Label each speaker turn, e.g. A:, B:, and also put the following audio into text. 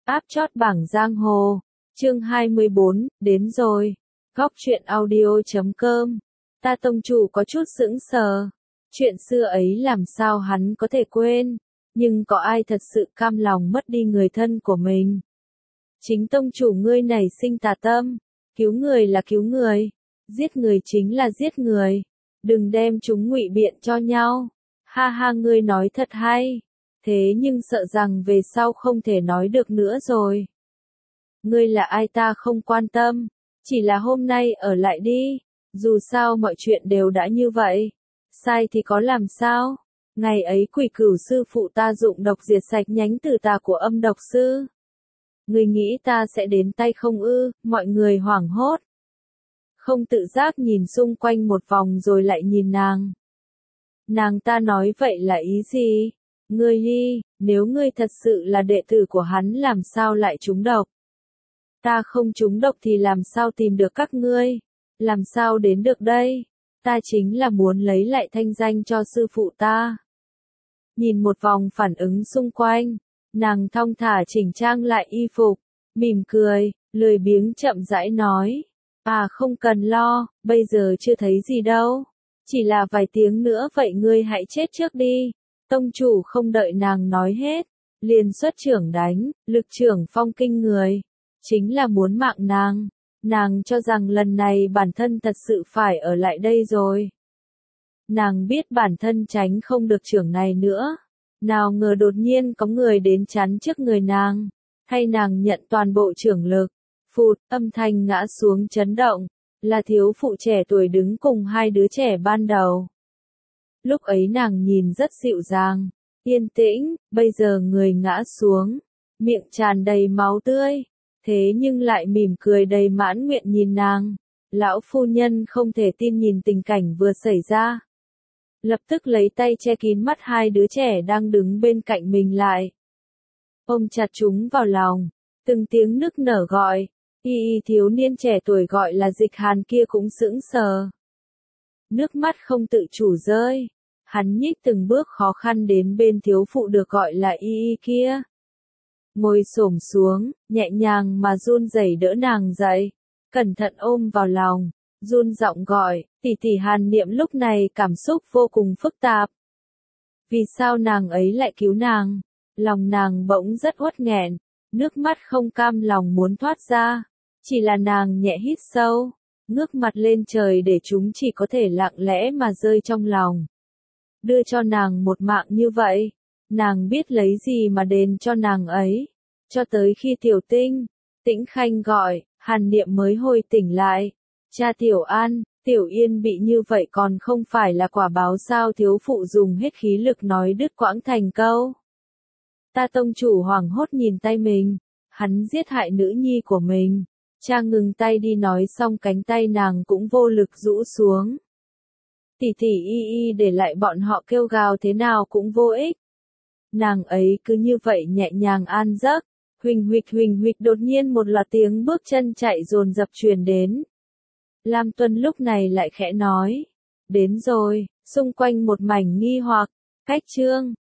A: Áp chót bảng giang hồ. Chương 24, đến rồi. Góc truyện audio.com. Ta tông chủ có chút sững sờ. Chuyện xưa ấy làm sao hắn có thể quên, nhưng có ai thật sự cam lòng mất đi người thân của mình. Chính tông chủ ngươi này sinh tà tâm, cứu người là cứu người, giết người chính là giết người. Đừng đem chúng ngụy biện cho nhau. Ha ha, ngươi nói thật hay. Thế nhưng sợ rằng về sau không thể nói được nữa rồi. Ngươi là ai ta không quan tâm, chỉ là hôm nay ở lại đi, dù sao mọi chuyện đều đã như vậy. Sai thì có làm sao? Ngày ấy Quỷ Cửu sư phụ ta dụng độc diệt sạch nhánh tử tà của âm độc sư. Ngươi nghĩ ta sẽ đến tay không ư? Mọi người hoảng hốt. Không tự giác nhìn xung quanh một vòng rồi lại nhìn nàng. Nàng ta nói vậy là ý gì? Ngươi đi, nếu ngươi thật sự là đệ tử của hắn làm sao lại trúng độc? Ta không trúng độc thì làm sao tìm được các ngươi? Làm sao đến được đây? Ta chính là muốn lấy lại thanh danh cho sư phụ ta. Nhìn một vòng phản ứng xung quanh, nàng thong thả chỉnh trang lại y phục, mỉm cười, lười biếng chậm rãi nói. À không cần lo, bây giờ chưa thấy gì đâu. Chỉ là vài tiếng nữa vậy ngươi hãy chết trước đi. Tông chủ không đợi nàng nói hết, liền xuất trưởng đánh, lực trưởng phong kinh người. Chính là muốn mạng nàng. Nàng cho rằng lần này bản thân thật sự phải ở lại đây rồi. Nàng biết bản thân tránh không được trưởng này nữa. Nào ngờ đột nhiên có người đến chắn trước người nàng. Hay nàng nhận toàn bộ trưởng lực. Phụt, âm thanh ngã xuống chấn động. Là thiếu phụ trẻ tuổi đứng cùng hai đứa trẻ ban đầu. Lúc ấy nàng nhìn rất dịu dàng, yên tĩnh, bây giờ người ngã xuống, miệng tràn đầy máu tươi, thế nhưng lại mỉm cười đầy mãn nguyện nhìn nàng. Lão phu nhân không thể tin nhìn tình cảnh vừa xảy ra. Lập tức lấy tay che kín mắt hai đứa trẻ đang đứng bên cạnh mình lại. Ôm chặt chúng vào lòng, từng tiếng nức nở gọi, y thiếu niên trẻ tuổi gọi là Dịch Hàn kia cũng sững sờ. Nước mắt không tự chủ rơi. Hắn nhích từng bước khó khăn đến bên thiếu phụ được gọi là y kia. Ngồi xổm xuống, nhẹ nhàng mà run rẩy đỡ nàng dậy. Cẩn thận ôm vào lòng, run giọng gọi, tỷ tỷ. Hàn Niệm lúc này cảm xúc vô cùng phức tạp. Vì sao nàng ấy lại cứu nàng? Lòng nàng bỗng rất uất nghẹn, nước mắt không cam lòng muốn thoát ra. Chỉ là nàng nhẹ hít sâu, ngước mặt lên trời để chúng chỉ có thể lặng lẽ mà rơi trong lòng. Đưa cho nàng một mạng như vậy, nàng biết lấy gì mà đền cho nàng ấy. Cho tới khi Tiểu Tinh, Tĩnh Khanh gọi, Hàn Niệm mới hồi tỉnh lại. Cha Tiểu An, Tiểu Yên bị như vậy còn không phải là quả báo sao? Thiếu phụ dùng hết khí lực nói đứt quãng thành câu. Ta tông chủ hoảng hốt nhìn tay mình, hắn giết hại nữ nhi của mình. Cha ngừng tay đi, nói xong cánh tay nàng cũng vô lực rũ xuống. Tỷ tỷ y để lại bọn họ kêu gào thế nào cũng vô ích. Nàng ấy cứ như vậy nhẹ nhàng an giấc. Huỳnh huỳnh đột nhiên một loạt tiếng bước chân chạy dồn dập truyền đến. Lam Tuân lúc này lại khẽ nói. Đến rồi, xung quanh một mảnh nghi hoặc. Cách chương.